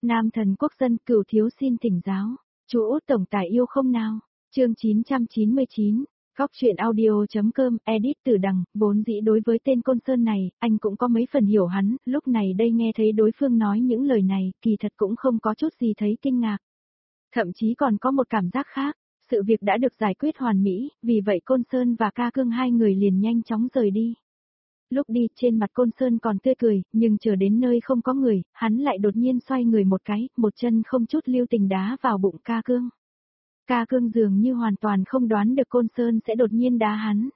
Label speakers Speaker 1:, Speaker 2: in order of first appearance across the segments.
Speaker 1: Nam thần quốc dân Cửu thiếu xin thỉnh giáo. Chú Út tổng tài yêu không nào? Chương 999. Góc truyện audio.com, edit từ đằng, vốn dĩ đối với tên Côn Sơn này, anh cũng có mấy phần hiểu hắn, lúc này đây nghe thấy đối phương nói những lời này, kỳ thật cũng không có chút gì thấy kinh ngạc. Thậm chí còn có một cảm giác khác, sự việc đã được giải quyết hoàn mỹ, vì vậy Côn Sơn và Ca Cương hai người liền nhanh chóng rời đi. Lúc đi, trên mặt Côn Sơn còn tươi cười, nhưng chờ đến nơi không có người, hắn lại đột nhiên xoay người một cái, một chân không chút lưu tình đá vào bụng Ca Cương. Ca Cương dường như hoàn toàn không đoán được Côn Sơn sẽ đột nhiên đá hắn.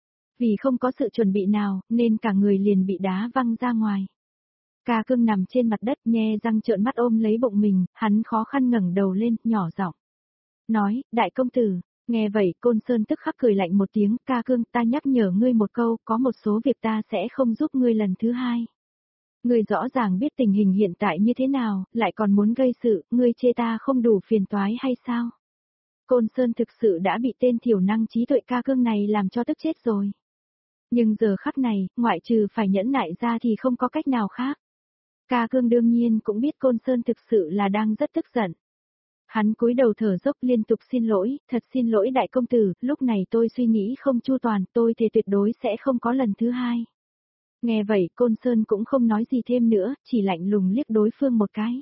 Speaker 1: Vì không có sự chuẩn bị nào, nên cả người liền bị đá văng ra ngoài. Ca Cương nằm trên mặt đất nhe răng trợn mắt ôm lấy bụng mình, hắn khó khăn ngẩng đầu lên, nhỏ giọng nói, đại công tử. Nghe vậy, Côn Sơn tức khắc cười lạnh một tiếng, Ca Cương, ta nhắc nhở ngươi một câu, có một số việc ta sẽ không giúp ngươi lần thứ hai. Ngươi rõ ràng biết tình hình hiện tại như thế nào, lại còn muốn gây sự, ngươi chê ta không đủ phiền toái hay sao? Côn Sơn thực sự đã bị tên thiểu năng trí tuệ Ca Cương này làm cho tức chết rồi. Nhưng giờ khắc này, ngoại trừ phải nhẫn nại ra thì không có cách nào khác. Ca Cương đương nhiên cũng biết Côn Sơn thực sự là đang rất tức giận. Hắn cúi đầu thở dốc liên tục xin lỗi, thật xin lỗi đại công tử, lúc này tôi suy nghĩ không chu toàn, tôi thề tuyệt đối sẽ không có lần thứ hai. Nghe vậy, Côn Sơn cũng không nói gì thêm nữa, chỉ lạnh lùng liếc đối phương một cái.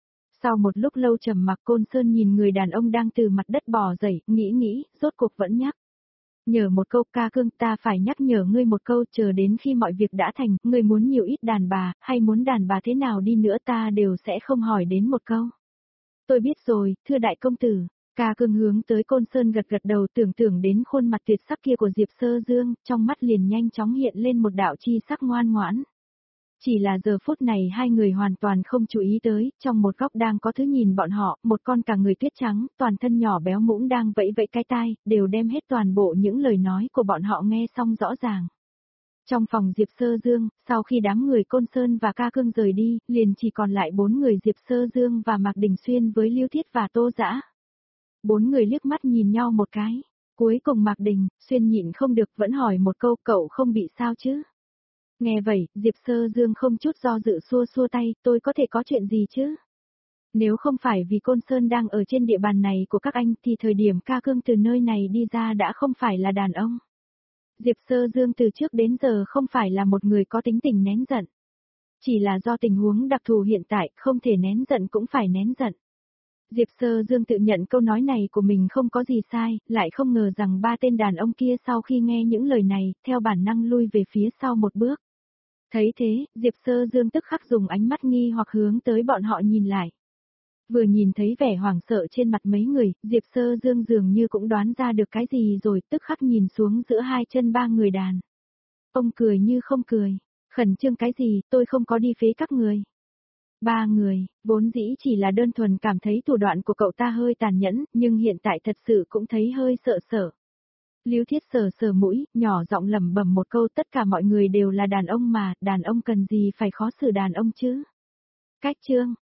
Speaker 1: Sau một lúc lâu trầm mặc, Côn Sơn nhìn người đàn ông đang từ mặt đất bò dậy, nghĩ, rốt cuộc vẫn nhắc. Nhờ một câu, Ca Cương, ta phải nhắc nhở ngươi một câu, chờ đến khi mọi việc đã thành, ngươi muốn nhiều ít đàn bà, hay muốn đàn bà thế nào đi nữa ta đều sẽ không hỏi đến một câu. Tôi biết rồi, thưa đại công tử. Ca Cương hướng tới Côn Sơn gật đầu, tưởng đến khuôn mặt tuyệt sắc kia của Diệp Sơ Dương, trong mắt liền nhanh chóng hiện lên một đạo chi sắc ngoan ngoãn. Chỉ là giờ phút này hai người hoàn toàn không chú ý tới, trong một góc đang có thứ nhìn bọn họ, một con cả người tuyết trắng, toàn thân nhỏ béo mũm đang vẫy vẫy cái tai, đều đem hết toàn bộ những lời nói của bọn họ nghe xong rõ ràng. Trong phòng Diệp Sơ Dương, sau khi đám người Côn Sơn và Ca Cương rời đi, liền chỉ còn lại 4 người Diệp Sơ Dương và Mạc Đình Xuyên với Lưu Thiết và Tô Dã. 4 người liếc mắt nhìn nhau một cái, cuối cùng Mạc Đình Xuyên nhịn không được vẫn hỏi một câu, cậu không bị sao chứ? Nghe vậy, Diệp Sơ Dương không chút do dự xua tay, tôi có thể có chuyện gì chứ? Nếu không phải vì Côn Sơn đang ở trên địa bàn này của các anh thì thời điểm Ca Cương từ nơi này đi ra đã không phải là đàn ông. Diệp Sơ Dương từ trước đến giờ không phải là một người có tính tình nén giận. Chỉ là do tình huống đặc thù hiện tại, không thể nén giận cũng phải nén giận. Diệp Sơ Dương tự nhận câu nói này của mình không có gì sai, lại không ngờ rằng ba tên đàn ông kia sau khi nghe những lời này, theo bản năng lui về phía sau một bước. Thấy thế, Diệp Sơ Dương tức khắc dùng ánh mắt nghi hoặc hướng tới bọn họ nhìn lại. Vừa nhìn thấy vẻ hoảng sợ trên mặt mấy người, Diệp Sơ Dương dường như cũng đoán ra được cái gì rồi, tức khắc nhìn xuống giữa hai chân ba người đàn. Ông cười như không cười, khẩn trương cái gì, tôi không có đi phế các người. Ba người, vốn dĩ chỉ là đơn thuần cảm thấy thủ đoạn của cậu ta hơi tàn nhẫn, nhưng hiện tại thật sự cũng thấy hơi sợ. Lưu Thiết sờ mũi, nhỏ giọng lẩm bẩm một câu, tất cả mọi người đều là đàn ông mà, đàn ông cần gì phải khó xử đàn ông chứ. Cách chương.